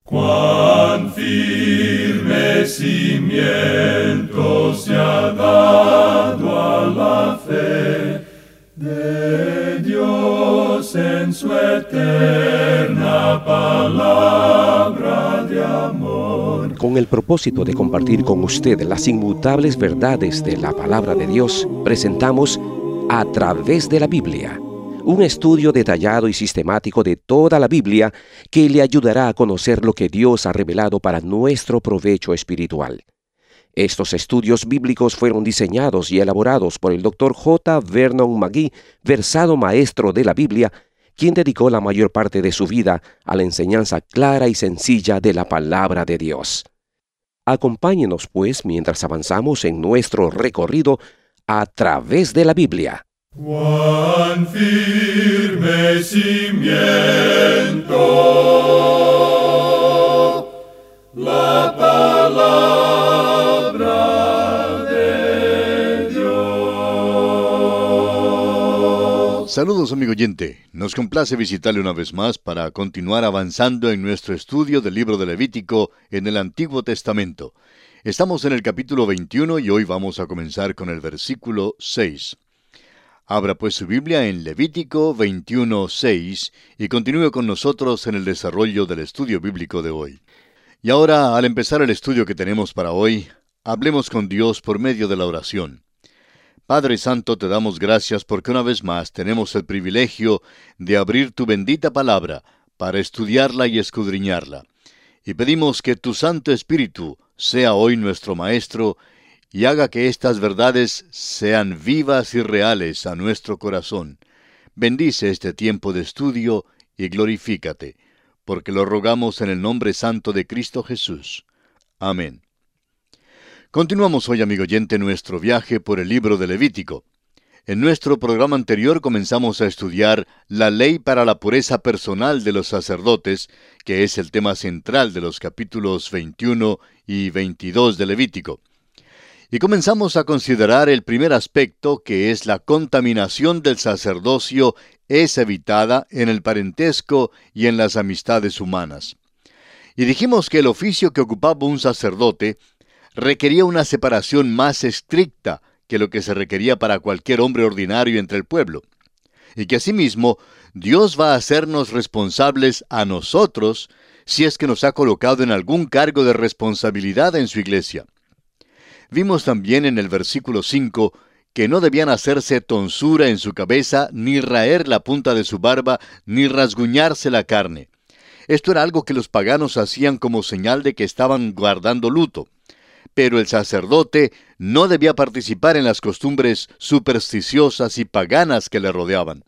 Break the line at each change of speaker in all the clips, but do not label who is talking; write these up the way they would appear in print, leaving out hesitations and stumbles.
Cuán firme cimiento se ha dado a la fe de Dios en su eterna palabra de amor.
Con el propósito de compartir con usted las inmutables verdades de la palabra de Dios, presentamos A Través de la Biblia, un estudio detallado y sistemático de toda la Biblia que le ayudará a conocer lo que Dios ha revelado para nuestro provecho espiritual. Estos estudios bíblicos fueron diseñados y elaborados por el Dr. J. Vernon McGee, versado maestro de la Biblia, quien dedicó la mayor parte de su vida a la enseñanza clara y sencilla de la palabra de Dios. Acompáñenos, pues, mientras avanzamos en nuestro recorrido a través de la Biblia.
Cuán firme cimiento la palabra de Dios.
Saludos, amigo oyente. Nos complace visitarle una vez más para continuar avanzando en nuestro estudio del libro de Levítico en el Antiguo Testamento. Estamos en el capítulo 21 y hoy vamos a comenzar con el versículo 6. Abra pues su Biblia en Levítico 21:6 y continúe con nosotros en el desarrollo del estudio bíblico de hoy. Y ahora, al empezar el estudio que tenemos para hoy, hablemos con Dios por medio de la oración. Padre Santo, te damos gracias porque una vez más tenemos el privilegio de abrir tu bendita palabra para estudiarla y escudriñarla. Y pedimos que tu Santo Espíritu sea hoy nuestro Maestro y haga que estas verdades sean vivas y reales a nuestro corazón. Bendice este tiempo de estudio y glorifícate, porque lo rogamos en el nombre santo de Cristo Jesús. Amén. Continuamos hoy, amigo oyente, nuestro viaje por el libro de Levítico. En nuestro programa anterior comenzamos a estudiar la ley para la pureza personal de los sacerdotes, que es el tema central de los capítulos 21 y 22 de Levítico. Y comenzamos a considerar el primer aspecto, que es la contaminación del sacerdocio es evitada en el parentesco y en las amistades humanas. Y dijimos que el oficio que ocupaba un sacerdote requería una separación más estricta que lo que se requería para cualquier hombre ordinario entre el pueblo. Y que asimismo, Dios va a hacernos responsables a nosotros si es que nos ha colocado en algún cargo de responsabilidad en su iglesia. Vimos también en el versículo 5 que no debían hacerse tonsura en su cabeza, ni raer la punta de su barba, ni rasguñarse la carne. Esto era algo que los paganos hacían como señal de que estaban guardando luto. Pero el sacerdote no debía participar en las costumbres supersticiosas y paganas que le rodeaban.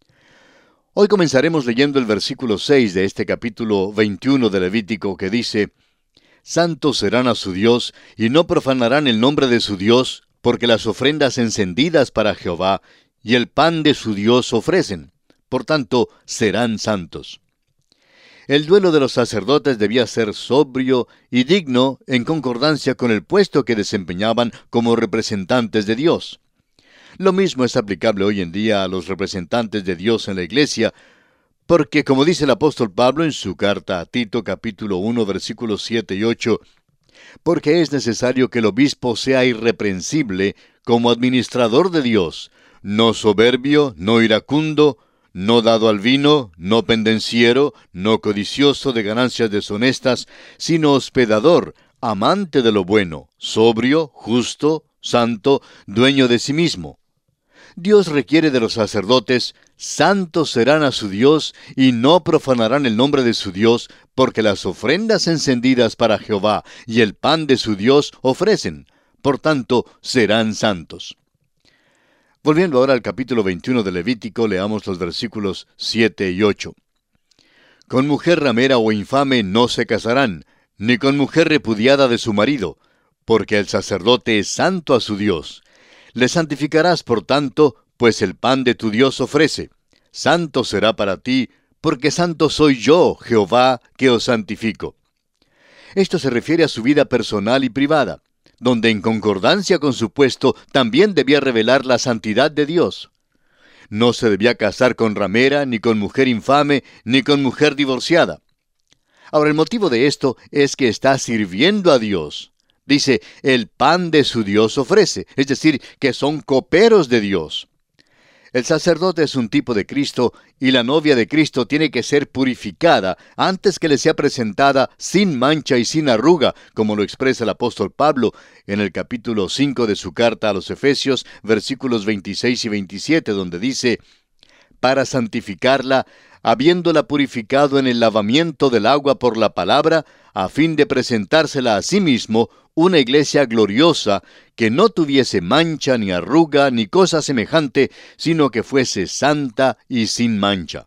Hoy comenzaremos leyendo el versículo 6 de este capítulo 21 de Levítico, que dice: Santos serán a su Dios, y no profanarán el nombre de su Dios, porque las ofrendas encendidas para Jehová y el pan de su Dios ofrecen. Por tanto, serán santos. El duelo de los sacerdotes debía ser sobrio y digno en concordancia con el puesto que desempeñaban como representantes de Dios. Lo mismo es aplicable hoy en día a los representantes de Dios en la iglesia, porque, como dice el apóstol Pablo en su carta a Tito, capítulo 1, versículos 7 y 8, porque es necesario que el obispo sea irreprensible como administrador de Dios, no soberbio, no iracundo, no dado al vino, no pendenciero, no codicioso de ganancias deshonestas, sino hospedador, amante de lo bueno, sobrio, justo, santo, dueño de sí mismo. Dios requiere de los sacerdotes: santos serán a su Dios y no profanarán el nombre de su Dios, porque las ofrendas encendidas para Jehová y el pan de su Dios ofrecen. Por tanto, serán santos. Volviendo ahora al capítulo 21 de Levítico, leamos los versículos 7 y 8. Con mujer ramera o infame no se casarán, ni con mujer repudiada de su marido, porque el sacerdote es santo a su Dios. Le santificarás, por tanto, pues el pan de tu Dios ofrece. Santo será para ti, porque santo soy yo, Jehová, que os santifico. Esto se refiere a su vida personal y privada, donde en concordancia con su puesto también debía revelar la santidad de Dios. No se debía casar con ramera, ni con mujer infame, ni con mujer divorciada. Ahora, el motivo de esto es que está sirviendo a Dios. Dice, el pan de su Dios ofrece, es decir, que son coperos de Dios. El sacerdote es un tipo de Cristo y la novia de Cristo tiene que ser purificada antes que le sea presentada sin mancha y sin arruga, como lo expresa el apóstol Pablo en el capítulo 5 de su carta a los Efesios, versículos 26 y 27, donde dice, para santificarla, habiéndola purificado en el lavamiento del agua por la palabra, a fin de presentársela a sí mismo una iglesia gloriosa, que no tuviese mancha, ni arruga, ni cosa semejante, sino que fuese santa y sin mancha.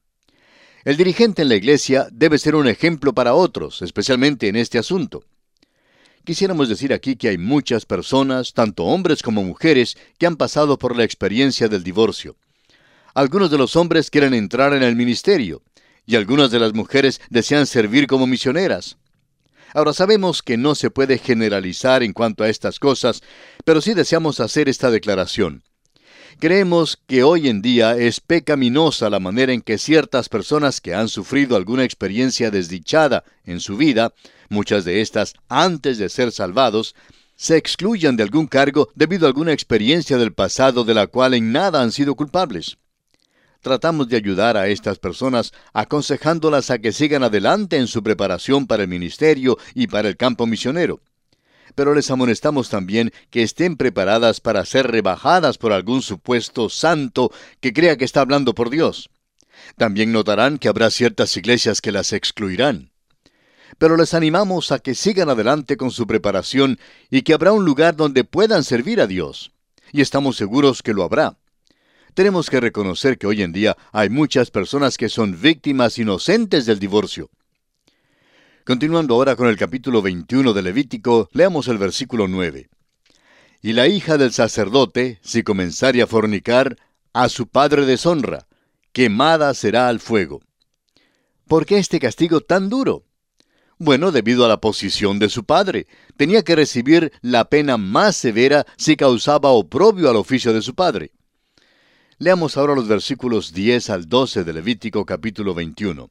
El dirigente en la iglesia debe ser un ejemplo para otros, especialmente en este asunto. Quisiéramos decir aquí que hay muchas personas, tanto hombres como mujeres, que han pasado por la experiencia del divorcio. Algunos de los hombres quieren entrar en el ministerio, y algunas de las mujeres desean servir como misioneras. Ahora sabemos que no se puede generalizar en cuanto a estas cosas, pero sí deseamos hacer esta declaración. Creemos que hoy en día es pecaminosa la manera en que ciertas personas que han sufrido alguna experiencia desdichada en su vida, muchas de estas antes de ser salvados, se excluyan de algún cargo debido a alguna experiencia del pasado de la cual en nada han sido culpables. Tratamos de ayudar a estas personas aconsejándolas a que sigan adelante en su preparación para el ministerio y para el campo misionero. Pero les amonestamos también que estén preparadas para ser rebajadas por algún supuesto santo que crea que está hablando por Dios. También notarán que habrá ciertas iglesias que las excluirán. Pero les animamos a que sigan adelante con su preparación y que habrá un lugar donde puedan servir a Dios. Y estamos seguros que lo habrá. Tenemos que reconocer que hoy en día hay muchas personas que son víctimas inocentes del divorcio. Continuando ahora con el capítulo 21 de Levítico, leamos el versículo 9. Y la hija del sacerdote, si comenzare a fornicar, a su padre deshonra, quemada será al fuego. ¿Por qué este castigo tan duro? Bueno, debido a la posición de su padre. Tenía que recibir la pena más severa si causaba oprobio al oficio de su padre. Leamos ahora los versículos 10 al 12 de Levítico capítulo 21.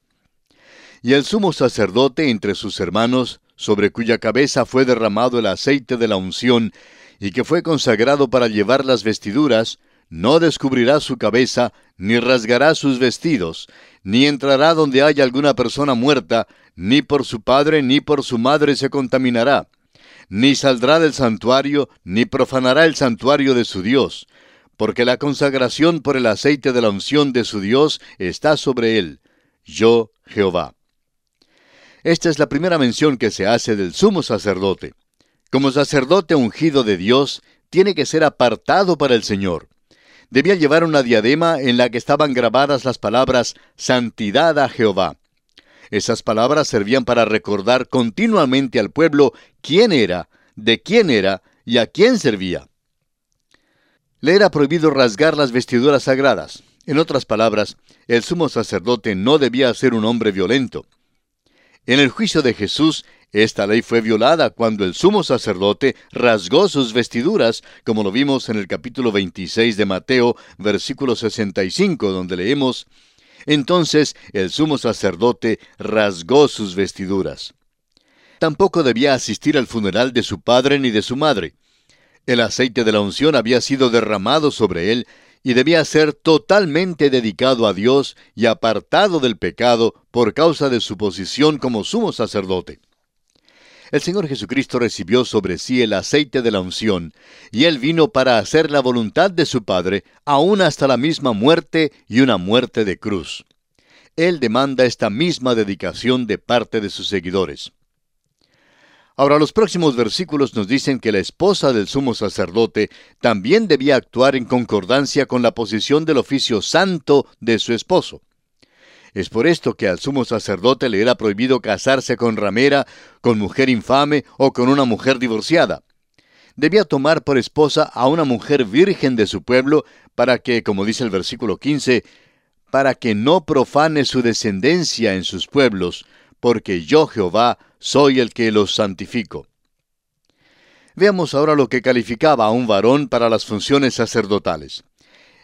Y el sumo sacerdote entre sus hermanos, sobre cuya cabeza fue derramado el aceite de la unción, y que fue consagrado para llevar las vestiduras, no descubrirá su cabeza, ni rasgará sus vestidos, ni entrará donde haya alguna persona muerta, ni por su padre ni por su madre se contaminará, ni saldrá del santuario, ni profanará el santuario de su Dios, porque la consagración por el aceite de la unción de su Dios está sobre él. Yo, Jehová. Esta es la primera mención que se hace del sumo sacerdote. Como sacerdote ungido de Dios, tiene que ser apartado para el Señor. Debía llevar una diadema en la que estaban grabadas las palabras «Santidad a Jehová». Esas palabras servían para recordar continuamente al pueblo quién era, de quién era y a quién servía. Le era prohibido rasgar las vestiduras sagradas. En otras palabras, el sumo sacerdote no debía ser un hombre violento. En el juicio de Jesús, esta ley fue violada cuando el sumo sacerdote rasgó sus vestiduras, como lo vimos en el capítulo 26 de Mateo, versículo 65, donde leemos, «Entonces el sumo sacerdote rasgó sus vestiduras». Tampoco debía asistir al funeral de su padre ni de su madre. El aceite de la unción había sido derramado sobre él y debía ser totalmente dedicado a Dios y apartado del pecado por causa de su posición como sumo sacerdote. El Señor Jesucristo recibió sobre sí el aceite de la unción, y Él vino para hacer la voluntad de su Padre, aún hasta la misma muerte y una muerte de cruz. Él demanda esta misma dedicación de parte de sus seguidores. Ahora, los próximos versículos nos dicen que la esposa del sumo sacerdote también debía actuar en concordancia con la posición del oficio santo de su esposo. Es por esto que al sumo sacerdote le era prohibido casarse con ramera, con mujer infame o con una mujer divorciada. Debía tomar por esposa a una mujer virgen de su pueblo para que, como dice el versículo 15, para que no profane su descendencia en sus pueblos, porque yo, Jehová, soy el que los santifico. Veamos ahora lo que calificaba a un varón para las funciones sacerdotales.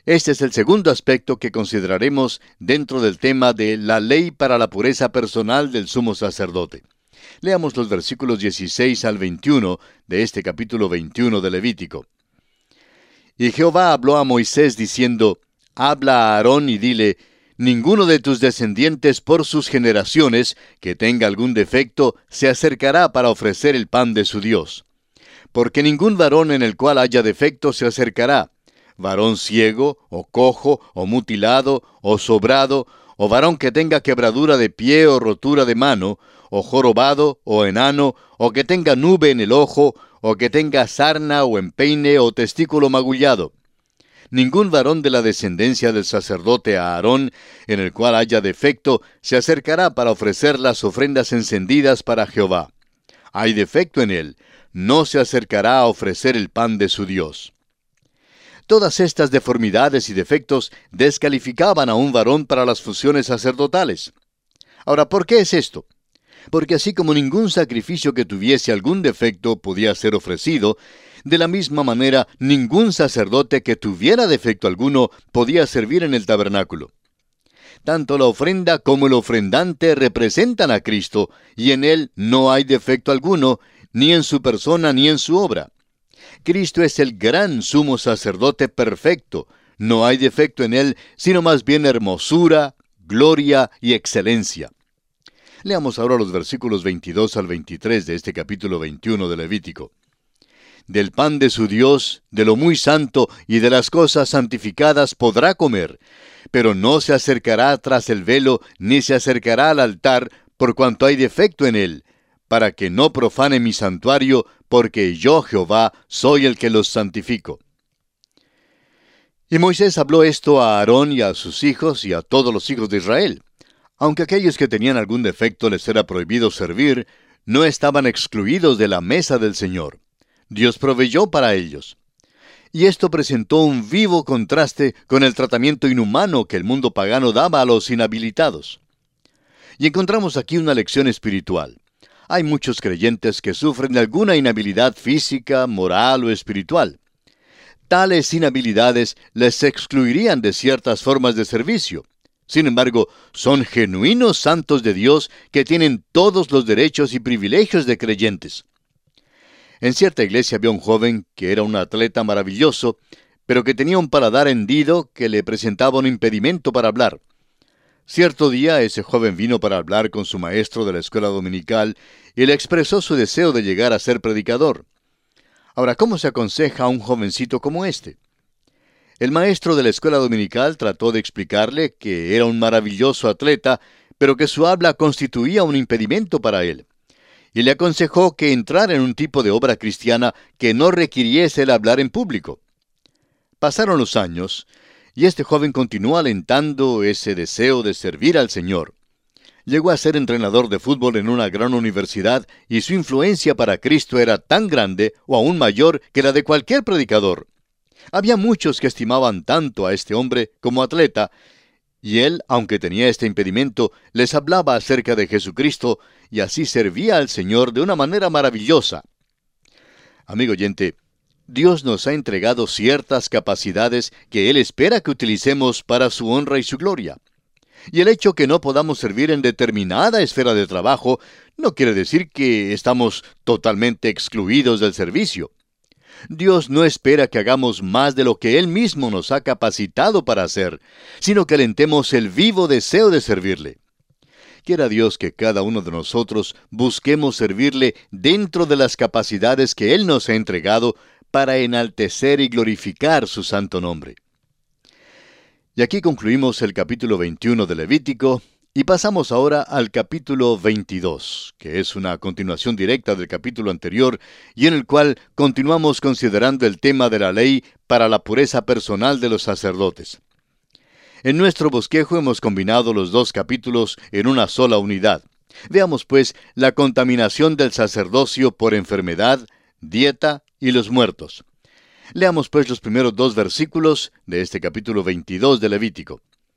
Este es el segundo aspecto que consideraremos dentro del tema de la ley para la pureza personal del sumo sacerdote. Leamos los versículos 16 al 21 de este capítulo 21 de Levítico. Y Jehová habló a Moisés diciendo, habla a Aarón y dile, ninguno de tus descendientes por sus generaciones que tenga algún defecto se acercará para ofrecer el pan de su Dios. Porque ningún varón en el cual haya defecto se acercará, varón ciego, o cojo, o mutilado, o sobrado, o varón que tenga quebradura de pie o rotura de mano, o jorobado, o enano, o que tenga nube en el ojo, o que tenga sarna o empeine o testículo magullado. Ningún varón de la descendencia del sacerdote Aarón, en el cual haya defecto, se acercará para ofrecer las ofrendas encendidas para Jehová. Hay defecto en él, no se acercará a ofrecer el pan de su Dios. Todas estas deformidades y defectos descalificaban a un varón para las funciones sacerdotales. Ahora, ¿por qué es esto? Porque así como ningún sacrificio que tuviese algún defecto podía ser ofrecido, de la misma manera ningún sacerdote que tuviera defecto alguno podía servir en el tabernáculo. Tanto la ofrenda como el ofrendante representan a Cristo, y en Él no hay defecto alguno, ni en su persona ni en su obra. Cristo es el gran sumo sacerdote perfecto. No hay defecto en Él, sino más bien hermosura, gloria y excelencia. Leamos ahora los versículos 22 al 23 de este capítulo 21 de Levítico. Del pan de su Dios, de lo muy santo y de las cosas santificadas podrá comer, pero no se acercará tras el velo, ni se acercará al altar, por cuanto hay defecto en él, para que no profane mi santuario, porque yo, Jehová, soy el que los santifico. Y Moisés habló esto a Aarón y a sus hijos y a todos los hijos de Israel. Aunque aquellos que tenían algún defecto les era prohibido servir, no estaban excluidos de la mesa del Señor. Dios proveyó para ellos. Y esto presentó un vivo contraste con el tratamiento inhumano que el mundo pagano daba a los inhabilitados. Y encontramos aquí una lección espiritual. Hay muchos creyentes que sufren de alguna inhabilidad física, moral o espiritual. Tales inhabilidades les excluirían de ciertas formas de servicio. Sin embargo, son genuinos santos de Dios que tienen todos los derechos y privilegios de creyentes. En cierta iglesia había un joven que era un atleta maravilloso, pero que tenía un paladar hendido que le presentaba un impedimento para hablar. Cierto día ese joven vino para hablar con su maestro de la escuela dominical y le expresó su deseo de llegar a ser predicador. Ahora, ¿cómo se aconseja a un jovencito como este? El maestro de la escuela dominical trató de explicarle que era un maravilloso atleta, pero que su habla constituía un impedimento para él. Y le aconsejó que entrara en un tipo de obra cristiana que no requiriese el hablar en público. Pasaron los años, y este joven continuó alentando ese deseo de servir al Señor. Llegó a ser entrenador de fútbol en una gran universidad, y su influencia para Cristo era tan grande o aún mayor que la de cualquier predicador. Había muchos que estimaban tanto a este hombre como atleta, y él, aunque tenía este impedimento, les hablaba acerca de Jesucristo, y así servía al Señor de una manera maravillosa. Amigo oyente, Dios nos ha entregado ciertas capacidades que Él espera que utilicemos para su honra y su gloria. Y el hecho que no podamos servir en determinada esfera de trabajo no quiere decir que estamos totalmente excluidos del servicio. Dios no espera que hagamos más de lo que Él mismo nos ha capacitado para hacer, sino que alentemos el vivo deseo de servirle. Quiera Dios que cada uno de nosotros busquemos servirle dentro de las capacidades que Él nos ha entregado para enaltecer y glorificar su santo nombre. Y aquí concluimos el capítulo 21 de Levítico, y pasamos ahora al capítulo 22, que es una continuación directa del capítulo anterior, y en el cual continuamos considerando el tema de la ley para la pureza personal de los sacerdotes. En nuestro bosquejo hemos combinado los dos capítulos en una sola unidad. Veamos pues la contaminación del sacerdocio por enfermedad, dieta y los muertos. Leamos pues los primeros dos versículos de este capítulo 22 de Levítico.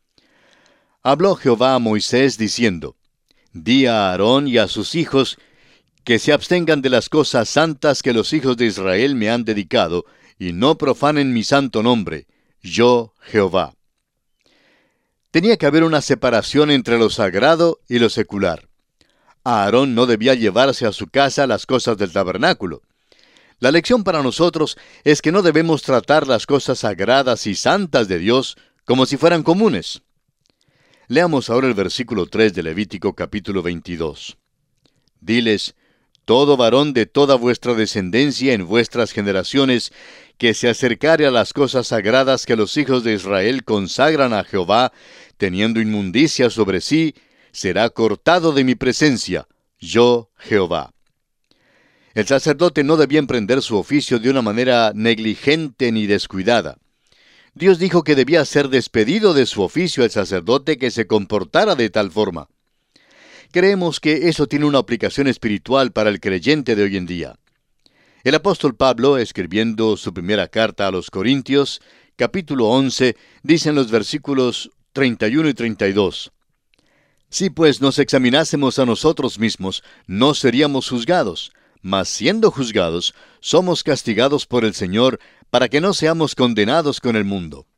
Habló Jehová a Moisés diciendo, Di a Aarón y a sus hijos que se abstengan de las cosas santas que los hijos de Israel me han dedicado, y no profanen mi santo nombre. yo Jehová. Tenía que haber una separación entre lo sagrado y lo secular. Aarón no debía llevarse a su casa las cosas del tabernáculo. La lección para nosotros es que no debemos tratar las cosas sagradas y santas de Dios como si fueran comunes. Leamos ahora el versículo 3 de Levítico capítulo 22. Diles: todo varón de toda vuestra descendencia en vuestras generaciones que se acercare a las cosas sagradas que los hijos de Israel consagran a Jehová, teniendo inmundicia sobre sí, será cortado de mi presencia, yo Jehová. El sacerdote no debía emprender su oficio de una manera negligente ni descuidada. Dios dijo que debía ser despedido de su oficio el sacerdote que se comportara de tal forma. Creemos que eso tiene una aplicación espiritual para el creyente de hoy en día. El apóstol Pablo, escribiendo su primera carta a los Corintios, capítulo 11, dice en los versículos 31 y 32, si pues nos examinásemos a nosotros mismos, no seríamos juzgados, mas siendo juzgados, somos castigados por el Señor, para que no seamos condenados con el mundo.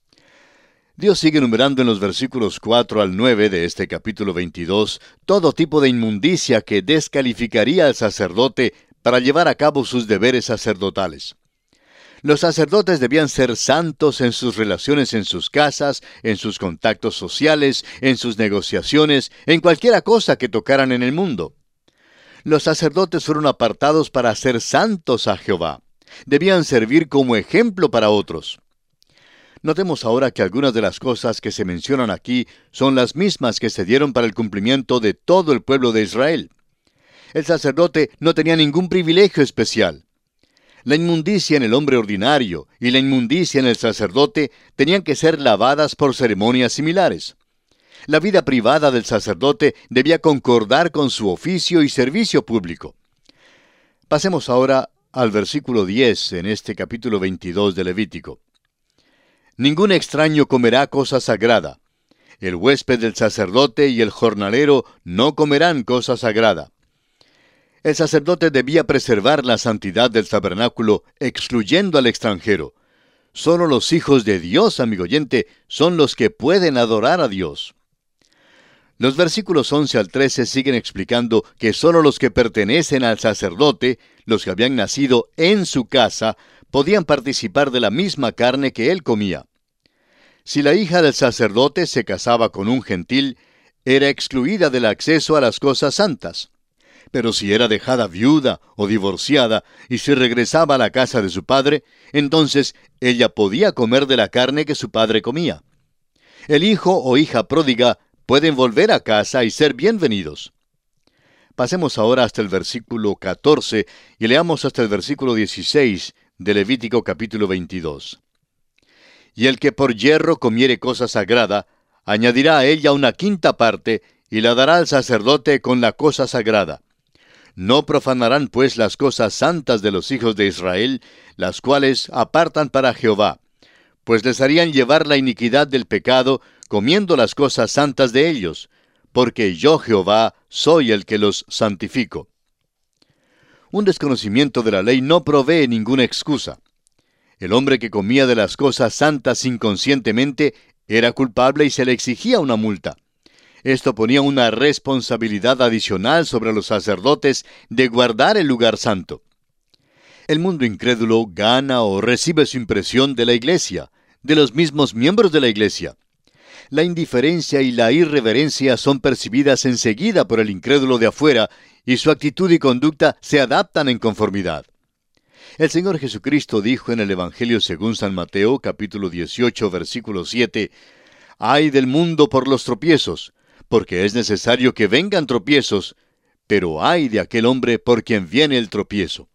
Dios sigue enumerando en los versículos 4 al 9 de este capítulo 22 todo tipo de inmundicia que descalificaría al sacerdote para llevar a cabo sus deberes sacerdotales. Los sacerdotes debían ser santos en sus relaciones en sus casas, en sus contactos sociales, en sus negociaciones, en cualquiera cosa que tocaran en el mundo. Los sacerdotes fueron apartados para ser santos a Jehová. Debían servir como ejemplo para otros. Notemos ahora que algunas de las cosas que se mencionan aquí son las mismas que se dieron para el cumplimiento de todo el pueblo de Israel. El sacerdote no tenía ningún privilegio especial. La inmundicia en el hombre ordinario y la inmundicia en el sacerdote tenían que ser lavadas por ceremonias similares. La vida privada del sacerdote debía concordar con su oficio y servicio público. Pasemos ahora al versículo 10 en este capítulo 22 de Levítico. Ningún extraño comerá cosa sagrada. El huésped del sacerdote y el jornalero no comerán cosa sagrada. El sacerdote debía preservar la santidad del tabernáculo, excluyendo al extranjero. Solo los hijos de Dios, amigo oyente, son los que pueden adorar a Dios. Los versículos 11 al 13 siguen explicando que solo los que pertenecen al sacerdote, los que habían nacido en su casa, podían participar de la misma carne que él comía. Si la hija del sacerdote se casaba con un gentil, era excluida del acceso a las cosas santas. Pero si era dejada viuda o divorciada y si regresaba a la casa de su padre, entonces ella podía comer de la carne que su padre comía. El hijo o hija pródiga pueden volver a casa y ser bienvenidos. Pasemos ahora hasta el versículo 14 y leamos hasta el versículo 16 de Levítico capítulo 22. Y el que por yerro comiere cosa sagrada, añadirá a ella una quinta parte y la dará al sacerdote con la cosa sagrada. No profanarán pues las cosas santas de los hijos de Israel, las cuales apartan para Jehová, pues les harían llevar la iniquidad del pecado, comiendo las cosas santas de ellos, porque yo Jehová soy el que los santifico. Un desconocimiento de la ley no provee ninguna excusa. El hombre que comía de las cosas santas inconscientemente era culpable y se le exigía una multa. Esto ponía una responsabilidad adicional sobre los sacerdotes de guardar el lugar santo. El mundo incrédulo gana o recibe su impresión de la iglesia, de los mismos miembros de la iglesia. La indiferencia y la irreverencia son percibidas enseguida por el incrédulo de afuera y su actitud y conducta se adaptan en conformidad. El Señor Jesucristo dijo en el Evangelio según San Mateo, capítulo 18, versículo 7, «Ay del mundo por los tropiezos, porque es necesario que vengan tropiezos, pero ay de aquel hombre por quien viene el tropiezo».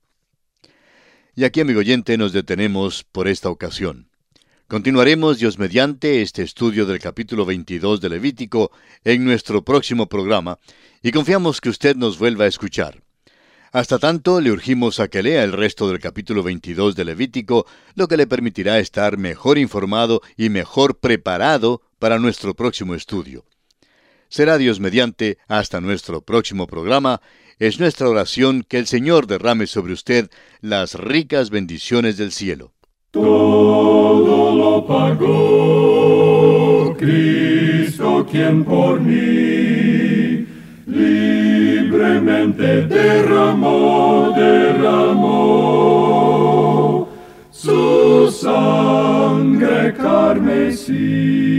Y aquí, amigo oyente, nos detenemos por esta ocasión. Continuaremos, Dios mediante, este estudio del capítulo 22 de Levítico en nuestro próximo programa, y confiamos que usted nos vuelva a escuchar. Hasta tanto, le urgimos a que lea el resto del capítulo 22 de Levítico, lo que le permitirá estar mejor informado y mejor preparado para nuestro próximo estudio. Será Dios mediante hasta nuestro próximo programa. Es nuestra oración que el Señor derrame sobre usted las ricas bendiciones del cielo.
Todo lo lo pagó, Cristo quien por mí libremente derramó su sangre carmesí.